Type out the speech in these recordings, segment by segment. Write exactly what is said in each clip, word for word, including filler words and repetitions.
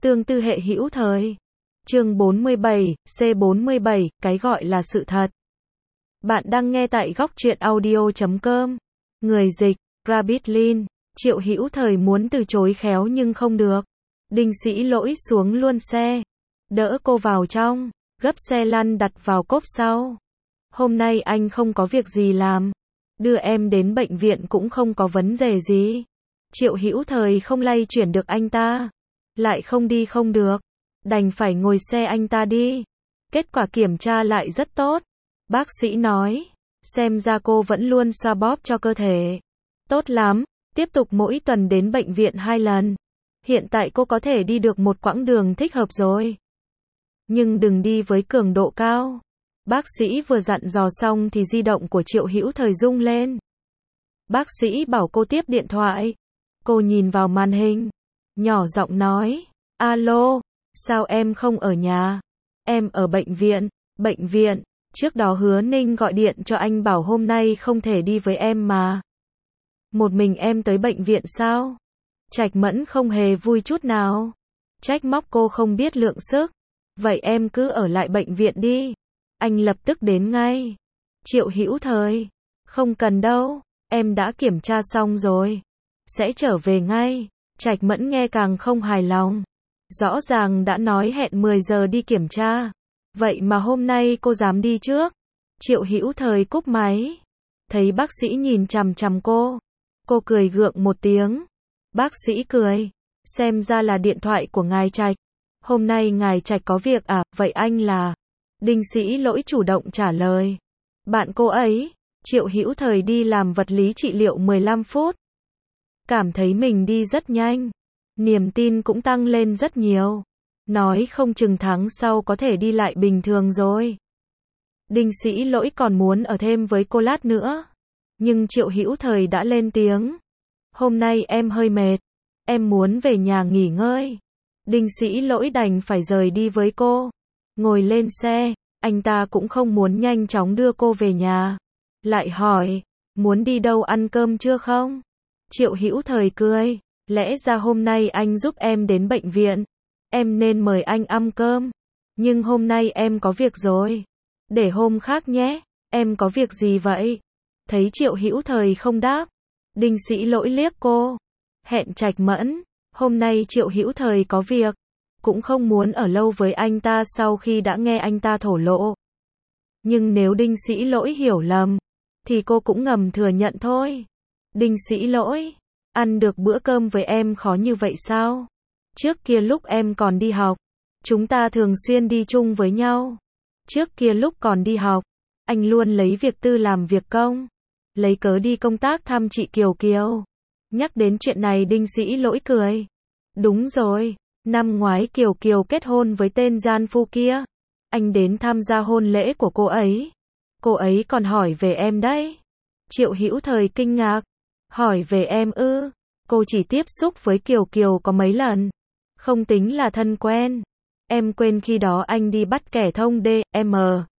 Tương tư hệ hữu thời. Chương bốn mươi bảy, C bốn mươi bảy, cái gọi là sự thật. Bạn đang nghe tại góc truyện audio chấm com. Người dịch, Rabbit Lin. Triệu Hữu Thời muốn từ chối khéo nhưng không được. Đinh Sĩ Lỗi xuống luôn xe, đỡ cô vào trong, gấp xe lăn đặt vào cốp sau. Hôm nay anh không có việc gì làm, đưa em đến bệnh viện cũng không có vấn đề gì. Triệu Hữu Thời không lay chuyển được anh ta, lại không đi không được, đành phải ngồi xe anh ta đi. Kết quả kiểm tra lại rất tốt. Bác sĩ nói, xem ra cô vẫn luôn xoa bóp cho cơ thể. Tốt lắm, tiếp tục mỗi tuần đến bệnh viện hai lần. Hiện tại cô có thể đi được một quãng đường thích hợp rồi. Nhưng đừng đi với cường độ cao. Bác sĩ vừa dặn dò xong thì di động của Triệu Hữu Thời rung lên. Bác sĩ bảo cô tiếp điện thoại. Cô nhìn vào màn hình, nhỏ giọng nói, alo, sao em không ở nhà? Em ở bệnh viện. Bệnh viện, trước đó Hứa Ninh gọi điện cho anh bảo hôm nay không thể đi với em mà. Một mình em tới bệnh viện sao? Trạch Mẫn không hề vui chút nào. Trách móc cô không biết lượng sức. Vậy em cứ ở lại bệnh viện đi. Anh lập tức đến ngay. Triệu Hữu Thời, không cần đâu, em đã kiểm tra xong rồi. Sẽ trở về ngay. Trạch Mẫn nghe càng không hài lòng. Rõ ràng đã nói hẹn mười giờ đi kiểm tra. Vậy mà hôm nay cô dám đi trước. Triệu Hữu Thời cúp máy. Thấy bác sĩ nhìn chằm chằm cô. Cô cười gượng một tiếng. Bác sĩ cười. Xem ra là điện thoại của ngài Trạch. Hôm nay ngài Trạch có việc à, vậy anh là? Đinh Sĩ Lỗi chủ động trả lời. Bạn cô ấy. Triệu Hữu Thời đi làm vật lý trị liệu mười lăm phút. Cảm thấy mình đi rất nhanh. Niềm tin cũng tăng lên rất nhiều. Nói không chừng tháng sau có thể đi lại bình thường rồi. Đinh Sĩ Lỗi còn muốn ở thêm với cô lát nữa. Nhưng Triệu Hữu Thời đã lên tiếng. Hôm nay em hơi mệt. Em muốn về nhà nghỉ ngơi. Đinh Sĩ Lỗi đành phải rời đi với cô. Ngồi lên xe, anh ta cũng không muốn nhanh chóng đưa cô về nhà. Lại hỏi, muốn đi đâu ăn cơm chưa không? Triệu Hữu Thời cười. Lẽ ra hôm nay anh giúp em đến bệnh viện. Em nên mời anh ăn cơm. Nhưng hôm nay em có việc rồi. Để hôm khác nhé. Em có việc gì vậy? Thấy Triệu Hữu Thời không đáp. Đinh Sĩ Lỗi liếc cô. Hẹn Trạch Mẫn. Hôm nay Triệu Hữu Thời có việc. Cũng không muốn ở lâu với anh ta sau khi đã nghe anh ta thổ lộ. Nhưng nếu Đinh Sĩ Lỗi hiểu lầm, thì cô cũng ngầm thừa nhận thôi. Đinh Sĩ Lỗi, ăn được bữa cơm với em khó như vậy sao? Trước kia lúc em còn đi học, chúng ta thường xuyên đi chung với nhau. Trước kia lúc còn đi học, anh luôn lấy việc tư làm việc công. Lấy cớ đi công tác thăm chị Kiều Kiều. Nhắc đến chuyện này Đinh Sĩ Lỗi cười. Đúng rồi, năm ngoái Kiều Kiều kết hôn với tên gian phu kia. Anh đến tham gia hôn lễ của cô ấy. Cô ấy còn hỏi về em đấy. Triệu Hữu Thời kinh ngạc. Hỏi về em ư? Cô chỉ tiếp xúc với Kiều Kiều có mấy lần. Không tính là thân quen. Em quên khi đó anh đi bắt kẻ thông đê em.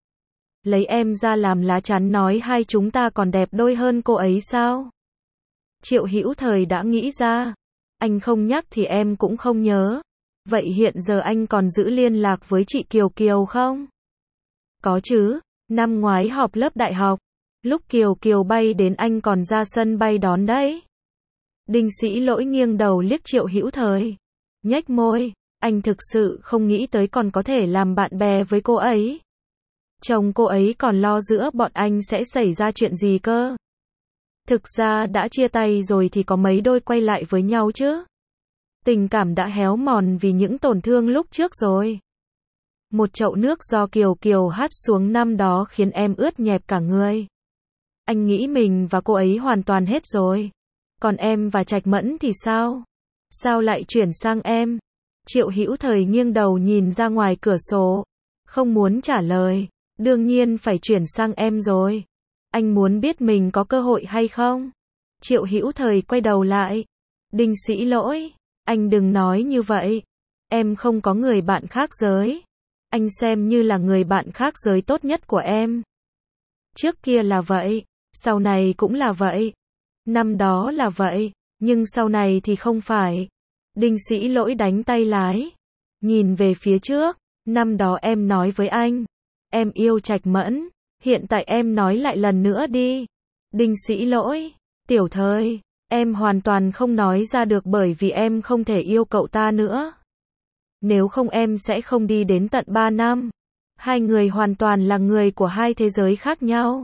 Lấy em ra làm lá chắn nói hai chúng ta còn đẹp đôi hơn cô ấy sao? Triệu Hữu Thời đã nghĩ ra. Anh không nhắc thì em cũng không nhớ. Vậy hiện giờ anh còn giữ liên lạc với chị Kiều Kiều không? Có chứ, năm ngoái họp lớp đại học. Lúc Kiều Kiều bay đến anh còn ra sân bay đón đấy. Đinh Sĩ Lỗi nghiêng đầu liếc Triệu Hữu Thời. Nhếch môi, anh thực sự không nghĩ tới còn có thể làm bạn bè với cô ấy. Chồng cô ấy còn lo giữa bọn anh sẽ xảy ra chuyện gì cơ. Thực ra đã chia tay rồi thì có mấy đôi quay lại với nhau chứ. Tình cảm đã héo mòn vì những tổn thương lúc trước rồi. Một chậu nước do Kiều Kiều hắt xuống năm đó khiến em ướt nhẹp cả người. Anh nghĩ mình và cô ấy hoàn toàn hết rồi. Còn em và Trạch Mẫn thì sao? Sao lại chuyển sang em? Triệu Hữu Thời nghiêng đầu nhìn ra ngoài cửa sổ. Không muốn trả lời. Đương nhiên phải chuyển sang em rồi. Anh muốn biết mình có cơ hội hay không? Triệu Hữu Thời quay đầu lại. Đinh Sĩ Lỗi, anh đừng nói như vậy. Em không có người bạn khác giới. Anh xem như là người bạn khác giới tốt nhất của em. Trước kia là vậy, sau này cũng là vậy. Năm đó là vậy, nhưng sau này thì không phải. Đinh Sĩ Lỗi đánh tay lái. Nhìn về phía trước, năm đó em nói với anh, em yêu Trạch Mẫn, hiện tại em nói lại lần nữa đi. Đinh Sĩ Lỗi, tiểu thơi, em hoàn toàn không nói ra được bởi vì em không thể yêu cậu ta nữa. Nếu không em sẽ không đi đến tận ba năm. Hai người hoàn toàn là người của hai thế giới khác nhau.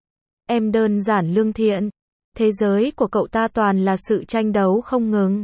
Em đơn giản lương thiện. Thế giới của cậu ta toàn là sự tranh đấu không ngừng.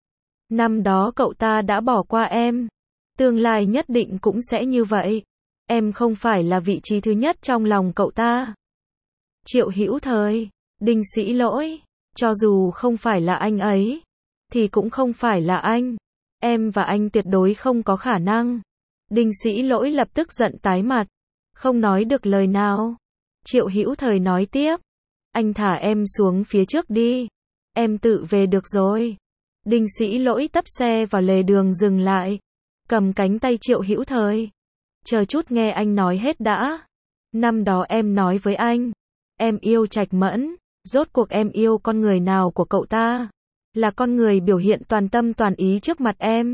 Năm đó cậu ta đã bỏ qua em. Tương lai nhất định cũng sẽ như vậy. Em không phải là vị trí thứ nhất trong lòng cậu ta. Triệu Hữu Thời, Đinh Sĩ Lỗi, cho dù không phải là anh ấy, thì cũng không phải là anh. Em và anh tuyệt đối không có khả năng. Đinh Sĩ Lỗi lập tức giận tái mặt, không nói được lời nào. Triệu Hữu Thời nói tiếp, anh thả em xuống phía trước đi, em tự về được rồi. Đinh Sĩ Lỗi tấp xe vào lề đường dừng lại, cầm cánh tay Triệu Hữu Thời. Chờ chút nghe anh nói hết đã. Năm đó em nói với anh, em yêu Trạch Mẫn, rốt cuộc em yêu con người nào của cậu ta? Là con người biểu hiện toàn tâm toàn ý trước mặt em?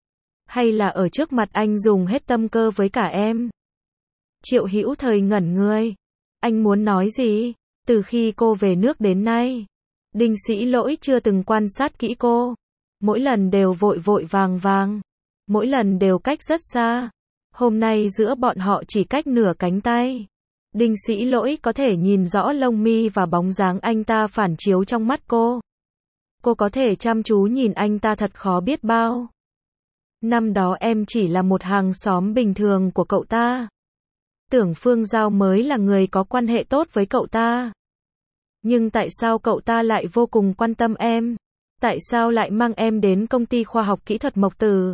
Hay là ở trước mặt anh dùng hết tâm cơ với cả em? Triệu Hữu Thời ngẩn người. Anh muốn nói gì? Từ khi cô về nước đến nay, Đinh Sĩ Lỗi chưa từng quan sát kỹ cô. Mỗi lần đều vội vội vàng vàng. Mỗi lần đều cách rất xa. Hôm nay giữa bọn họ chỉ cách nửa cánh tay. Đinh Sĩ Lỗi có thể nhìn rõ lông mi và bóng dáng anh ta phản chiếu trong mắt cô. Cô có thể chăm chú nhìn anh ta thật khó biết bao. Năm đó em chỉ là một hàng xóm bình thường của cậu ta. Tưởng Phương Giao mới là người có quan hệ tốt với cậu ta. Nhưng tại sao cậu ta lại vô cùng quan tâm em? Tại sao lại mang em đến công ty khoa học kỹ thuật Mộc Tử?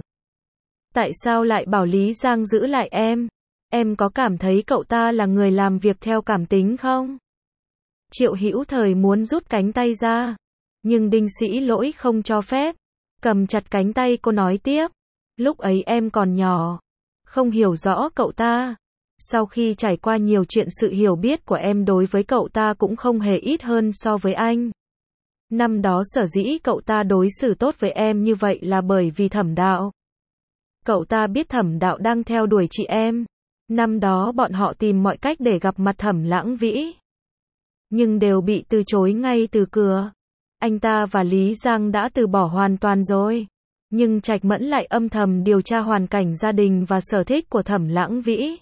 Tại sao lại bảo Lý Giang giữ lại em? Em có cảm thấy cậu ta là người làm việc theo cảm tính không? Triệu Hữu Thời muốn rút cánh tay ra, nhưng Đinh Sĩ Lỗi không cho phép. Cầm chặt cánh tay cô nói tiếp. Lúc ấy em còn nhỏ, không hiểu rõ cậu ta. Sau khi trải qua nhiều chuyện, sự hiểu biết của em đối với cậu ta cũng không hề ít hơn so với anh. Năm đó sở dĩ cậu ta đối xử tốt với em như vậy là bởi vì Thẩm Đạo. Cậu ta biết Thẩm Đạo đang theo đuổi chị em. Năm đó bọn họ tìm mọi cách để gặp mặt Thẩm Lãng Vĩ, nhưng đều bị từ chối ngay từ cửa. Anh ta và Lý Giang đã từ bỏ hoàn toàn rồi. Nhưng Trạch Mẫn lại âm thầm điều tra hoàn cảnh gia đình và sở thích của Thẩm Lãng Vĩ.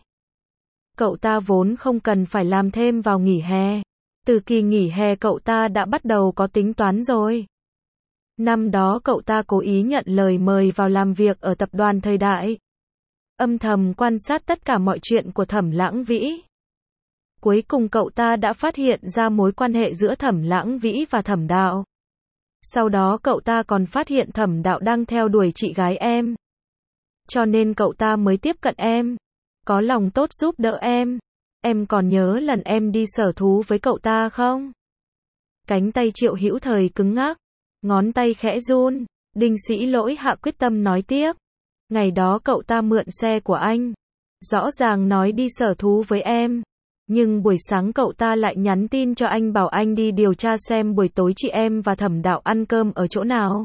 Cậu ta vốn không cần phải làm thêm vào nghỉ hè. Từ kỳ nghỉ hè cậu ta đã bắt đầu có tính toán rồi. Năm đó cậu ta cố ý nhận lời mời vào làm việc ở tập đoàn Thời Đại. Âm thầm quan sát tất cả mọi chuyện của Thẩm Lãng Vĩ. Cuối cùng cậu ta đã phát hiện ra mối quan hệ giữa Thẩm Lãng Vĩ và Thẩm Đạo. Sau đó cậu ta còn phát hiện Thẩm Đạo đang theo đuổi chị gái em. Cho nên cậu ta mới tiếp cận em. Có lòng tốt giúp đỡ em. Em còn nhớ lần em đi sở thú với cậu ta không? Cánh tay Triệu Hữu Thời cứng ngắc, ngón tay khẽ run. Đinh Sĩ Lỗi hạ quyết tâm nói tiếp. Ngày đó cậu ta mượn xe của anh, rõ ràng nói đi sở thú với em. Nhưng buổi sáng cậu ta lại nhắn tin cho anh bảo anh đi điều tra xem buổi tối chị em và Thẩm Đạo ăn cơm ở chỗ nào.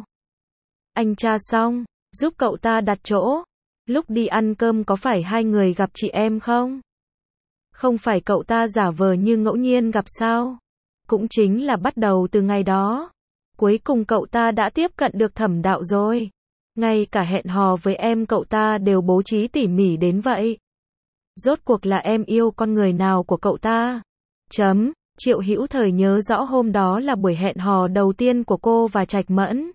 Anh tra xong, giúp cậu ta đặt chỗ. Lúc đi ăn cơm có phải hai người gặp chị em không? Không phải cậu ta giả vờ như ngẫu nhiên gặp sao? Cũng chính là bắt đầu từ ngày đó. Cuối cùng cậu ta đã tiếp cận được Thẩm Đạo rồi. Ngay cả hẹn hò với em cậu ta đều bố trí tỉ mỉ đến vậy. Rốt cuộc là em yêu con người nào của cậu ta? Chấm. Triệu Hữu Thời nhớ rõ hôm đó là buổi hẹn hò đầu tiên của cô và Trạch Mẫn.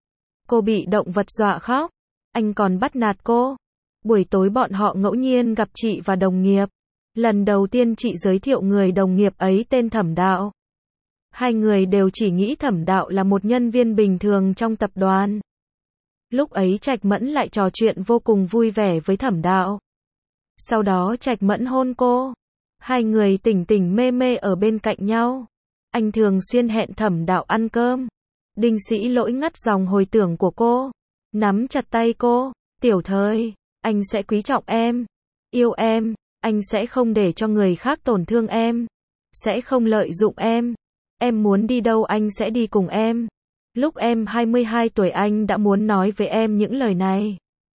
Cô bị động vật dọa khóc. Anh còn bắt nạt cô. Buổi tối bọn họ ngẫu nhiên gặp chị và đồng nghiệp. Lần đầu tiên chị giới thiệu người đồng nghiệp ấy tên Thẩm Đạo. Hai người đều chỉ nghĩ Thẩm Đạo là một nhân viên bình thường trong tập đoàn. Lúc ấy Trạch Mẫn lại trò chuyện vô cùng vui vẻ với Thẩm Đạo. Sau đó Trạch Mẫn hôn cô. Hai người tỉnh tỉnh mê mê ở bên cạnh nhau. Anh thường xuyên hẹn Thẩm Đạo ăn cơm. Đinh Sĩ Lỗi ngắt dòng hồi tưởng của cô. Nắm chặt tay cô. Tiểu Thời, anh sẽ quý trọng em. Yêu em. Anh sẽ không để cho người khác tổn thương em. Sẽ không lợi dụng em. Em muốn đi đâu anh sẽ đi cùng em. Lúc em hai mươi hai tuổi anh đã muốn nói với em những lời này.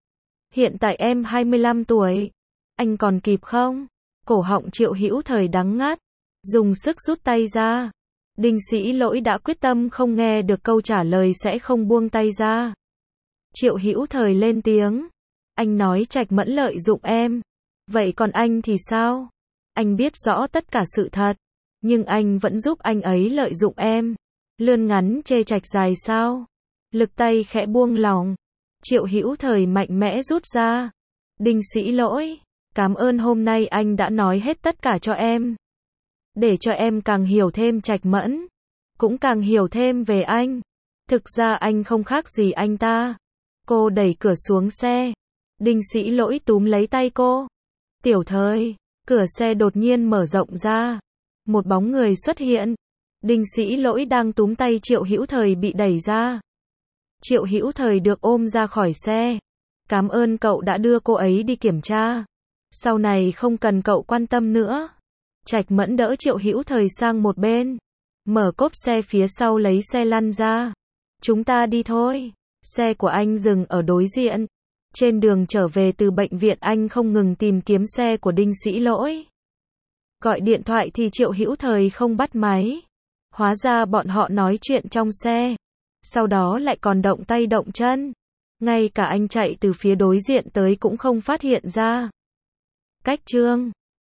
Hiện tại em hai mươi lăm tuổi. Anh còn kịp không? Cổ họng Triệu Hữu Thời đắng ngắt, dùng sức rút tay ra. Đinh Sĩ Lỗi đã quyết tâm không nghe được câu trả lời sẽ không buông tay ra. Triệu Hữu Thời lên tiếng. Anh nói Trạch Mẫn lợi dụng em. Vậy còn anh thì sao? Anh biết rõ tất cả sự thật. Nhưng anh vẫn giúp anh ấy lợi dụng em. Lươn ngắn chê Trạch dài sao? Lực tay khẽ buông lỏng. Triệu Hữu Thời mạnh mẽ rút ra. Đinh Sĩ Lỗi, cảm ơn hôm nay anh đã nói hết tất cả cho em. Để cho em càng hiểu thêm Trạch Mẫn. Cũng càng hiểu thêm về anh. Thực ra anh không khác gì anh ta. Cô đẩy cửa xuống xe. Đinh Sĩ Lỗi túm lấy tay cô. Tiểu Thời, cửa xe đột nhiên mở rộng ra. Một bóng người xuất hiện. Đinh Sĩ Lỗi đang túm tay Triệu Hữu Thời bị đẩy ra. Triệu Hữu Thời được ôm ra khỏi xe. Cảm ơn cậu đã đưa cô ấy đi kiểm tra. Sau này không cần cậu quan tâm nữa. Trạch Mẫn đỡ Triệu Hữu Thời sang một bên. Mở cốp xe phía sau lấy xe lăn ra. Chúng ta đi thôi. Xe của anh dừng ở đối diện. Trên đường trở về từ bệnh viện anh không ngừng tìm kiếm xe của Đinh Sĩ Lỗi. Gọi điện thoại thì Triệu Hữu Thời không bắt máy. Hóa ra bọn họ nói chuyện trong xe. Sau đó lại còn động tay động chân. Ngay cả anh chạy từ phía đối diện tới cũng không phát hiện ra. Cách chương